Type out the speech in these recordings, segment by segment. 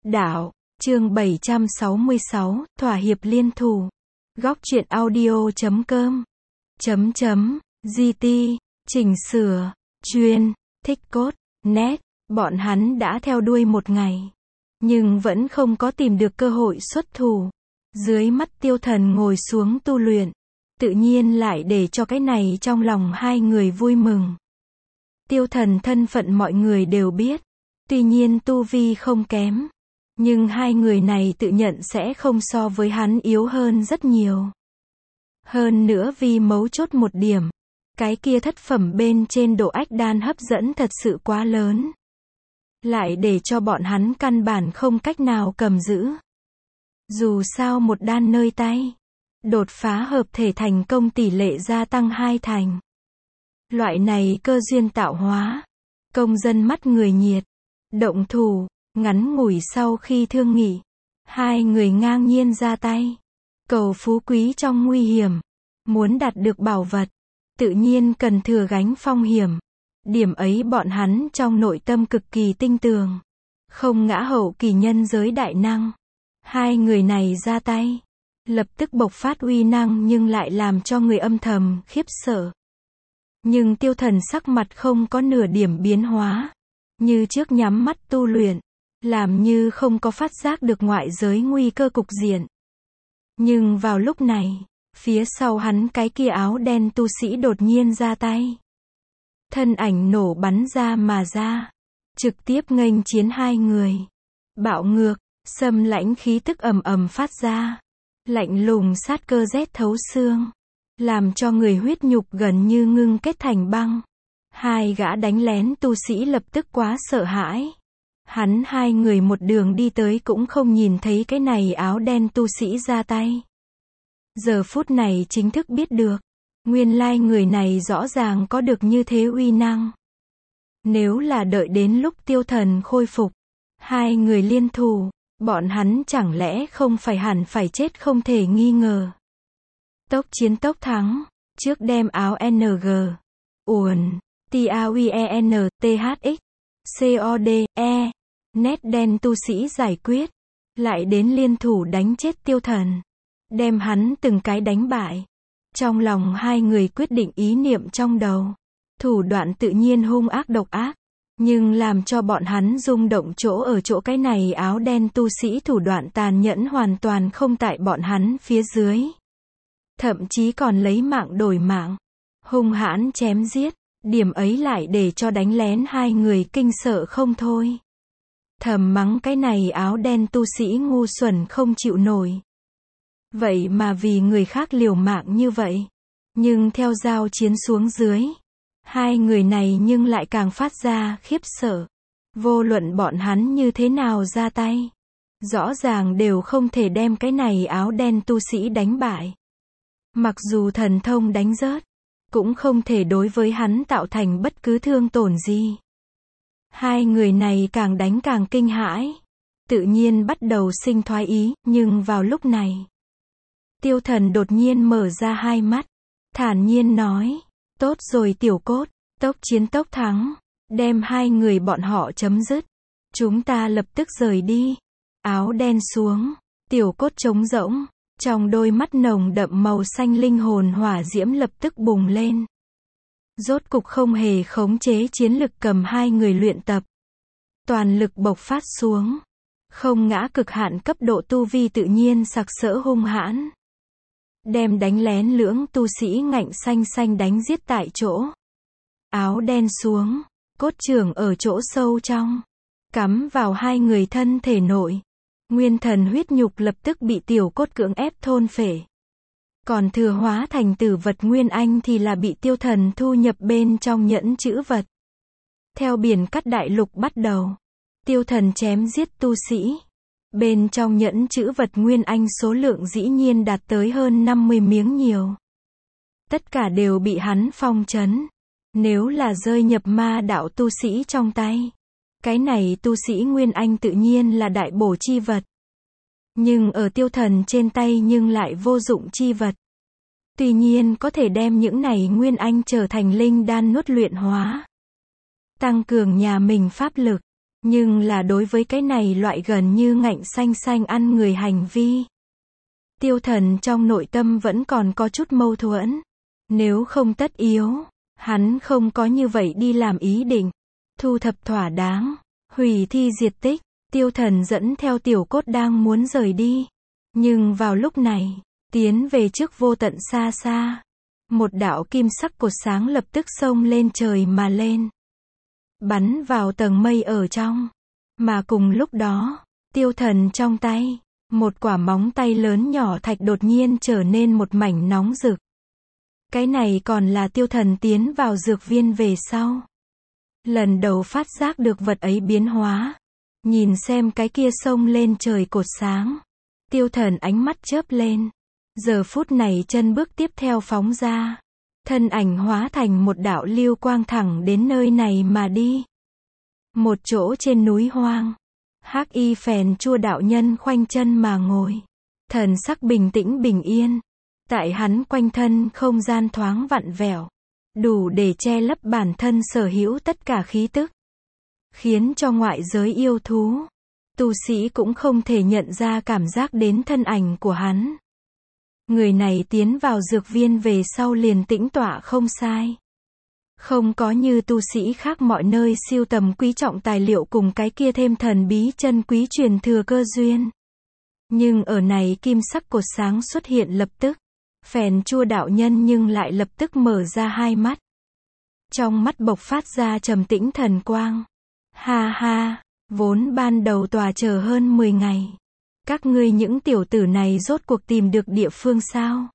Đạo, chương 766, thỏa hiệp liên thủ. Góc truyện audio.com. GT, chỉnh sửa, chuyên, thích cốt, net. Bọn hắn đã theo đuôi một ngày, nhưng vẫn không có tìm được cơ hội xuất thủ. Dưới mắt Tiêu Thần ngồi xuống tu luyện, tự nhiên lại để cho cái này trong lòng hai người vui mừng. Tiêu Thần thân phận mọi người đều biết, tuy nhiên tu vi không kém, nhưng hai người này tự nhận sẽ không so với hắn yếu hơn rất nhiều. Hơn nữa vì mấu chốt một điểm, cái kia thất phẩm bên trên độ ách đan hấp dẫn thật sự quá lớn, lại để cho bọn hắn căn bản không cách nào cầm giữ. Dù sao một đan nơi tay, đột phá hợp thể thành công tỷ lệ gia tăng 2 thành. Loại này cơ duyên tạo hóa, công dân mắt người nhiệt, động thủ. Ngắn ngủi sau khi thương nghị, hai người ngang nhiên ra tay, cầu phú quý trong nguy hiểm. Muốn đạt được bảo vật, tự nhiên cần thừa gánh phong hiểm. Điểm ấy bọn hắn trong nội tâm cực kỳ tinh tường. Không ngã hậu kỳ nhân giới đại năng. Hai người này ra tay, lập tức bộc phát uy năng nhưng lại làm cho người âm thầm khiếp sợ. Nhưng Tiêu Thần sắc mặt không có nửa điểm biến hóa, như trước nhắm mắt tu luyện, làm như không có phát giác được ngoại giới nguy cơ cục diện. Nhưng vào lúc này, phía sau hắn cái kia áo đen tu sĩ đột nhiên ra tay. Thân ảnh nổ bắn ra mà ra, trực tiếp nghênh chiến hai người. Bạo ngược, xâm lãnh khí tức ầm ầm phát ra, lạnh lùng sát cơ rét thấu xương, làm cho người huyết nhục gần như ngưng kết thành băng. Hai gã đánh lén tu sĩ lập tức quá sợ hãi. Hai người một đường đi tới cũng không nhìn thấy cái này áo đen tu sĩ ra tay. Giờ phút này chính thức biết được, nguyên lai người này rõ ràng có được như thế uy năng. Nếu là đợi đến lúc Tiêu Thần khôi phục, hai người liên thủ, bọn hắn chẳng lẽ không phải hẳn phải chết không thể nghi ngờ. Tốc chiến tốc thắng, trước đem áo NG, uồn, TAUIEN, THX, CODE, nét đen tu sĩ giải quyết, lại đến liên thủ đánh chết Tiêu Thần, đem hắn từng cái đánh bại. Trong lòng hai người quyết định ý niệm trong đầu, thủ đoạn tự nhiên hung ác độc ác, nhưng làm cho bọn hắn rung động chỗ ở chỗ cái này áo đen tu sĩ thủ đoạn tàn nhẫn hoàn toàn không tại bọn hắn phía dưới. Thậm chí còn lấy mạng đổi mạng, hung hãn chém giết, điểm ấy lại để cho đánh lén hai người kinh sợ không thôi. Thầm mắng cái này áo đen tu sĩ ngu xuẩn không chịu nổi. Vậy mà vì người khác liều mạng như vậy. Nhưng theo giao chiến xuống dưới, hai người này nhưng lại càng phát ra khiếp sợ. Vô luận bọn hắn như thế nào ra tay, rõ ràng đều không thể đem cái này áo đen tu sĩ đánh bại. Mặc dù thần thông đánh rớt, cũng không thể đối với hắn tạo thành bất cứ thương tổn gì. Hai người này càng đánh càng kinh hãi, tự nhiên bắt đầu sinh thoái ý, nhưng vào lúc này, Tiêu Thần đột nhiên mở ra hai mắt, thản nhiên nói, tốt rồi Tiểu Cốt, tốc chiến tốc thắng, đem hai người bọn họ chấm dứt, chúng ta lập tức rời đi. Áo đen xuống, Tiểu Cốt trống rỗng, trong đôi mắt nồng đậm màu xanh linh hồn hỏa diễm lập tức bùng lên. Rốt cục không hề khống chế chiến lực cầm hai người luyện tập. Toàn lực bộc phát xuống. Không ngã cực hạn cấp độ tu vi tự nhiên sặc sỡ hung hãn. Đem đánh lén lưỡng tu sĩ ngạnh xanh xanh đánh giết tại chỗ. Áo đen xuống, cốt trưởng ở chỗ sâu trong, cắm vào hai người thân thể nội. Nguyên thần huyết nhục lập tức bị Tiểu Cốt cưỡng ép thôn phệ. Còn thừa hóa thành tử vật Nguyên Anh thì là bị Tiêu Thần thu nhập bên trong nhẫn chữ vật. Theo biển cắt đại lục bắt đầu, Tiêu Thần chém giết tu sĩ. Bên trong nhẫn chữ vật Nguyên Anh số lượng dĩ nhiên đạt tới hơn 50 miếng nhiều. Tất cả đều bị hắn phong trấn. Nếu là rơi nhập ma đạo tu sĩ trong tay, cái này tu sĩ Nguyên Anh tự nhiên là đại bổ chi vật. Nhưng ở Tiêu Thần trên tay nhưng lại vô dụng chi vật. Tuy nhiên có thể đem những này Nguyên Anh trở thành linh đan nuốt luyện hóa, tăng cường nhà mình pháp lực. Nhưng là đối với cái này loại gần như ngạnh xanh xanh ăn người hành vi, Tiêu Thần trong nội tâm vẫn còn có chút mâu thuẫn. Nếu không tất yếu, hắn không có như vậy đi làm ý định. Thu thập thỏa đáng, hủy thi diệt tích, Tiêu Thần dẫn theo tiểu cốt đang muốn rời đi. Nhưng vào lúc này, tiến về trước vô tận xa xa, một đạo kim sắc cột sáng lập tức xông lên trời mà lên, bắn vào tầng mây ở trong. Mà cùng lúc đó, Tiêu Thần trong tay, một quả móng tay lớn nhỏ thạch đột nhiên trở nên một mảnh nóng rực. Cái này còn là Tiêu Thần tiến vào dược viên về sau, lần đầu phát giác được vật ấy biến hóa. Nhìn xem cái kia xông lên trời cột sáng, Tiêu Thần ánh mắt chớp lên. Giờ phút này chân bước tiếp theo phóng ra, thân ảnh hóa thành một đạo lưu quang thẳng đến nơi này mà đi. Một chỗ trên núi hoang, Hắc Y phèn chua đạo nhân khoanh chân mà ngồi, thần sắc bình tĩnh bình yên. Tại hắn quanh thân không gian thoáng vặn vẹo, đủ để che lấp bản thân sở hữu tất cả khí tức, khiến cho ngoại giới yêu thú, tu sĩ cũng không thể nhận ra cảm giác đến thân ảnh của hắn. Người này tiến vào dược viên về sau liền tĩnh tọa không sai. Không có như tu sĩ khác mọi nơi siêu tầm quý trọng tài liệu cùng cái kia thêm thần bí chân quý truyền thừa cơ duyên. Nhưng ở này kim sắc cột sáng xuất hiện lập tức, phèn chua đạo nhân nhưng lại lập tức mở ra hai mắt. Trong mắt bộc phát ra trầm tĩnh thần quang. Ha ha, vốn ban đầu tòa chờ hơn 10 ngày. Các ngươi những tiểu tử này rốt cuộc tìm được địa phương sao?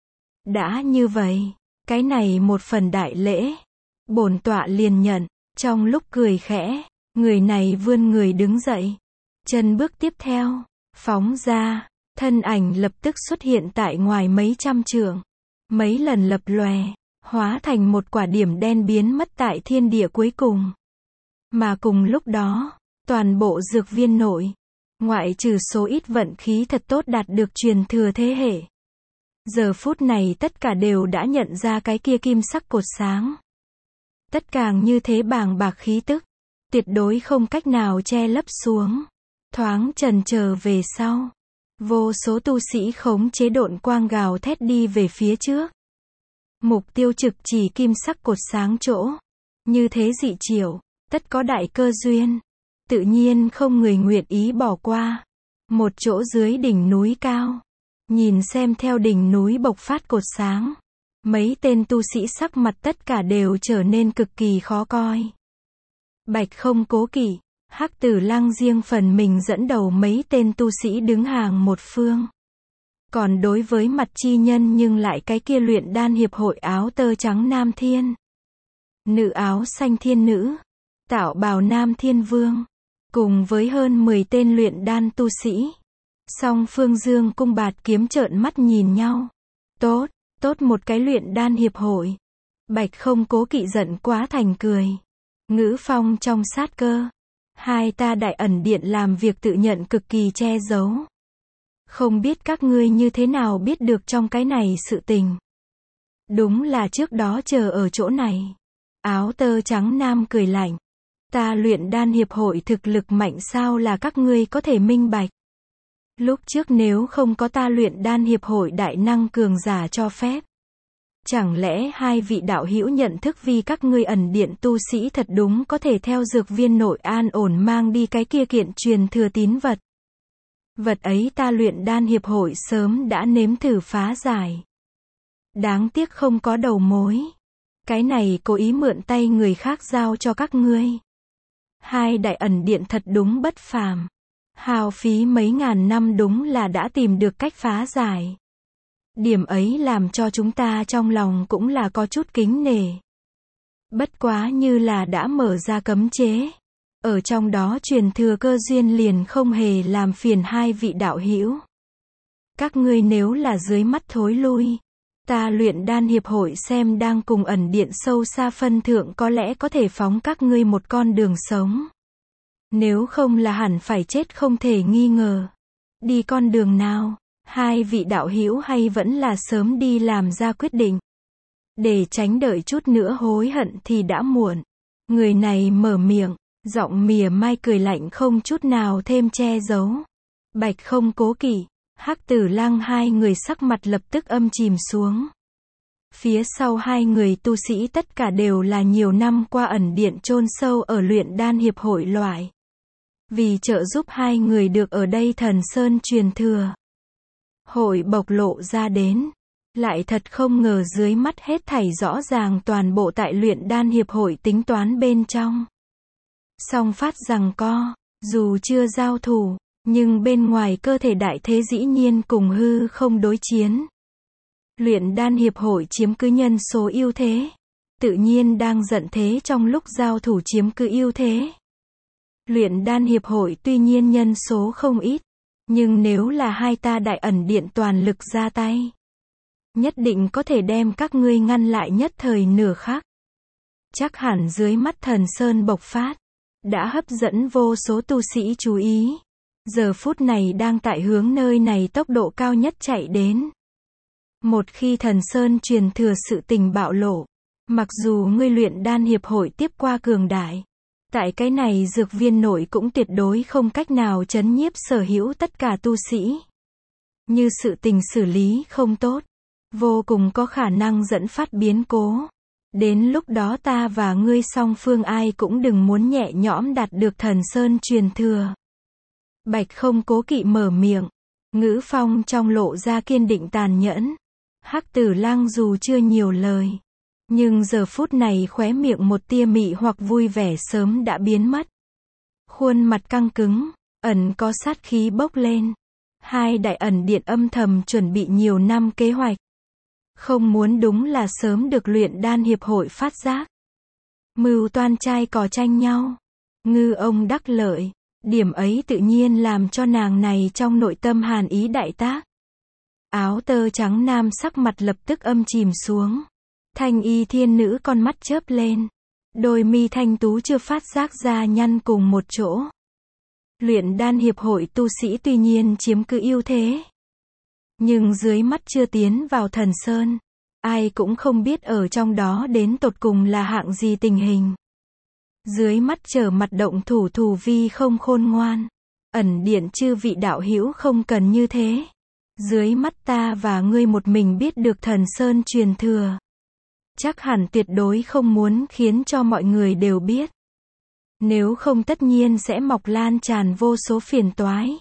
Đã như vậy, cái này một phần đại lễ, bổn tọa liền nhận. Trong lúc cười khẽ, người này vươn người đứng dậy. Chân bước tiếp theo, phóng ra, thân ảnh lập tức xuất hiện tại ngoài mấy trăm trượng. Mấy lần lập lòe, hóa thành một quả điểm đen biến mất tại thiên địa cuối cùng. Mà cùng lúc đó, toàn bộ dược viên nội, ngoại trừ số ít vận khí thật tốt đạt được truyền thừa thế hệ, giờ phút này tất cả đều đã nhận ra cái kia kim sắc cột sáng. Tất cả như thế bàng bạc khí tức, tuyệt đối không cách nào che lấp xuống. Thoáng chần chờ về sau, vô số tu sĩ khống chế độn quang gào thét đi về phía trước. Mục tiêu trực chỉ kim sắc cột sáng chỗ. Như thế dị chiểu, tất có đại cơ duyên. Tự nhiên không người nguyện ý bỏ qua. Một chỗ dưới đỉnh núi cao, nhìn xem theo đỉnh núi bộc phát cột sáng, mấy tên tu sĩ sắc mặt tất cả đều trở nên cực kỳ khó coi. Bạch Không Cố Kỵ, Hắc Tử Lăng riêng phần mình dẫn đầu mấy tên tu sĩ đứng hàng một phương. Còn đối với mặt chi nhân nhưng lại cái kia luyện đan hiệp hội áo tơ trắng Nam Thiên, nữ áo xanh Thiên Nữ, tạo bào Nam Thiên Vương, cùng với hơn 10 tên luyện đan tu sĩ. Song phương dương cung bạt kiếm trợn mắt nhìn nhau. Tốt một cái luyện đan hiệp hội. Bạch Không Cố Kỵ giận quá thành cười. Ngữ phong trong sát cơ. Hai ta đại ẩn điện làm việc tự nhận cực kỳ che giấu. Không biết các ngươi như thế nào biết được trong cái này sự tình. Đúng là trước đó chờ ở chỗ này. Áo tơ trắng nam cười lạnh. Ta luyện đan hiệp hội thực lực mạnh sao là các ngươi có thể minh bạch. Lúc trước nếu không có ta luyện đan hiệp hội đại năng cường giả cho phép, chẳng lẽ hai vị đạo hữu nhận thức vì các ngươi ẩn điện tu sĩ thật đúng có thể theo dược viên nội an ổn mang đi cái kia kiện truyền thừa tín vật. Vật ấy ta luyện đan hiệp hội sớm đã nếm thử phá giải. Đáng tiếc không có đầu mối. Cái này cố ý mượn tay người khác giao cho các ngươi. Hai đại ẩn điện thật đúng bất phàm. Hao phí mấy ngàn năm đúng là đã tìm được cách phá giải. Điểm ấy làm cho chúng ta trong lòng cũng là có chút kính nể. Bất quá như là đã mở ra cấm chế. Ở trong đó truyền thừa cơ duyên liền không hề làm phiền hai vị đạo hữu. Các ngươi nếu là dưới mắt thối lui, ta luyện đan hiệp hội xem đang cùng ẩn điện sâu xa phân thượng có lẽ có thể phóng các ngươi một con đường sống. Nếu không là hẳn phải chết không thể nghi ngờ. Đi con đường nào? Hai vị đạo hữu hay vẫn là sớm đi làm ra quyết định. Để tránh đợi chút nữa hối hận thì đã muộn. Người này mở miệng, Giọng mỉa mai cười lạnh không chút nào thêm che giấu. Bạch Không Cố Kỵ, Hắc Tử Lăng hai người sắc mặt lập tức âm chìm xuống. Phía sau hai người tu sĩ tất cả đều là nhiều năm qua ẩn điện chôn sâu ở luyện đan hiệp hội loại. Vì trợ giúp hai người được ở đây Thần Sơn truyền thừa. Hội bộc lộ ra đến. Lại thật không ngờ dưới mắt hết thảy rõ ràng toàn bộ tại luyện đan hiệp hội tính toán bên trong. Song phát giằng co, dù chưa giao thủ, nhưng bên ngoài cơ thể đại thế dĩ nhiên cùng hư không đối chiến. Luyện đan hiệp hội chiếm cứ nhân số ưu thế. Tự nhiên đang giận thế trong lúc giao thủ chiếm cứ ưu thế. Luyện đan hiệp hội tuy nhiên nhân số không ít. Nhưng nếu là hai ta đại ẩn điện toàn lực ra tay. Nhất định có thể đem các ngươi ngăn lại nhất thời nửa khắc. Chắc hẳn dưới mắt Thần Sơn bộc phát. Đã hấp dẫn vô số tu sĩ chú ý. Giờ phút này đang tại hướng nơi này tốc độ cao nhất chạy đến. Một khi Thần Sơn truyền thừa sự tình bạo lộ. Mặc dù ngươi luyện đan hiệp hội tiếp qua cường đại. Tại cái này dược viên nội cũng tuyệt đối không cách nào trấn nhiếp sở hữu tất cả tu sĩ. Như sự tình xử lý không tốt. Vô cùng có khả năng dẫn phát biến cố. Đến lúc đó ta và ngươi song phương ai cũng đừng muốn nhẹ nhõm đạt được Thần Sơn truyền thừa. Bạch Không Cố Kỵ mở miệng. Ngữ phong trong lộ ra kiên định tàn nhẫn. Hắc Tử Lăng dù chưa nhiều lời. Nhưng giờ phút này khóe miệng một tia mị hoặc vui vẻ sớm đã biến mất. Khuôn mặt căng cứng, ẩn có sát khí bốc lên. Hai đại ẩn điện âm thầm chuẩn bị nhiều năm kế hoạch. Không muốn đúng là sớm được luyện đan hiệp hội phát giác. Mưu toan trai cò tranh nhau. Ngư ông đắc lợi. Điểm ấy tự nhiên làm cho nàng này trong nội tâm hàn ý đại tác. Áo tơ trắng nam sắc mặt lập tức âm chìm xuống. Thanh y thiên nữ con mắt chớp lên. Đôi mi thanh tú chưa phát giác ra nhăn cùng một chỗ. Luyện đan hiệp hội tu sĩ tuy nhiên chiếm cứ ưu thế. Nhưng dưới mắt chưa tiến vào Thần Sơn. Ai cũng không biết ở trong đó đến tột cùng là hạng gì tình hình. Dưới mắt trở mặt động thủ thù vi không khôn ngoan. Ẩn điện chư vị đạo hữu không cần như thế. Dưới mắt ta và ngươi một mình biết được Thần Sơn truyền thừa. Chắc hẳn tuyệt đối không muốn khiến cho mọi người đều biết. Nếu không tất nhiên sẽ mọc lan tràn vô số phiền toái.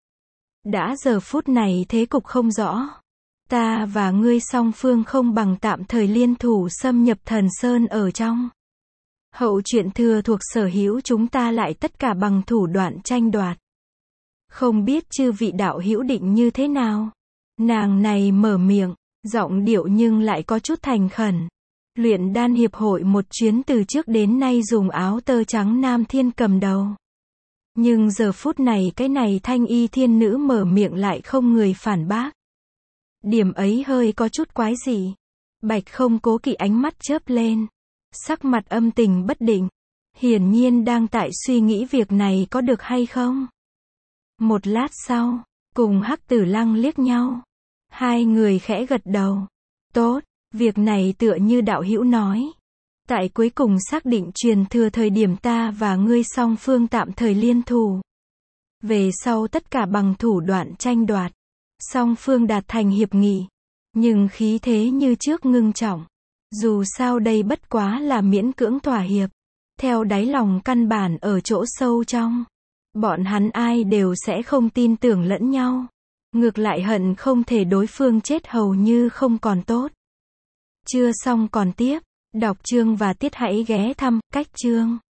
Đã giờ phút này thế cục không rõ. Ta và ngươi song phương không bằng tạm thời liên thủ xâm nhập Thần Sơn ở trong. Hậu chuyện thừa thuộc sở hữu chúng ta lại tất cả bằng thủ đoạn tranh đoạt. Không biết chư vị đạo hữu định như thế nào? Nàng này mở miệng, giọng điệu nhưng lại có chút thành khẩn. Luyện đan hiệp hội một chuyến từ trước đến nay dùng áo tơ trắng nam thiên cầm đầu. Nhưng giờ phút này cái này thanh y thiên nữ mở miệng lại không người phản bác. Điểm ấy hơi có chút quái dị. Bạch Không Cố Kỵ ánh mắt chớp lên. Sắc mặt âm tình bất định. Hiển nhiên đang tại suy nghĩ việc này có được hay không. Một lát sau, cùng Hắc Tử Lăng liếc nhau. Hai người khẽ gật đầu. Tốt, việc này tựa như đạo hữu nói. Tại cuối cùng xác định truyền thừa thời điểm ta và ngươi song phương tạm thời liên thủ. Về sau tất cả bằng thủ đoạn tranh đoạt. Song phương đạt thành hiệp nghị. Nhưng khí thế như trước ngưng trọng. Dù sao đây bất quá là miễn cưỡng thỏa hiệp. Theo đáy lòng căn bản ở chỗ sâu trong. Bọn hắn ai đều sẽ không tin tưởng lẫn nhau. Ngược lại hận không thể đối phương chết hầu như không còn tốt. Chưa xong còn tiếp. Đọc chương và tiết hãy ghé thăm cách chương.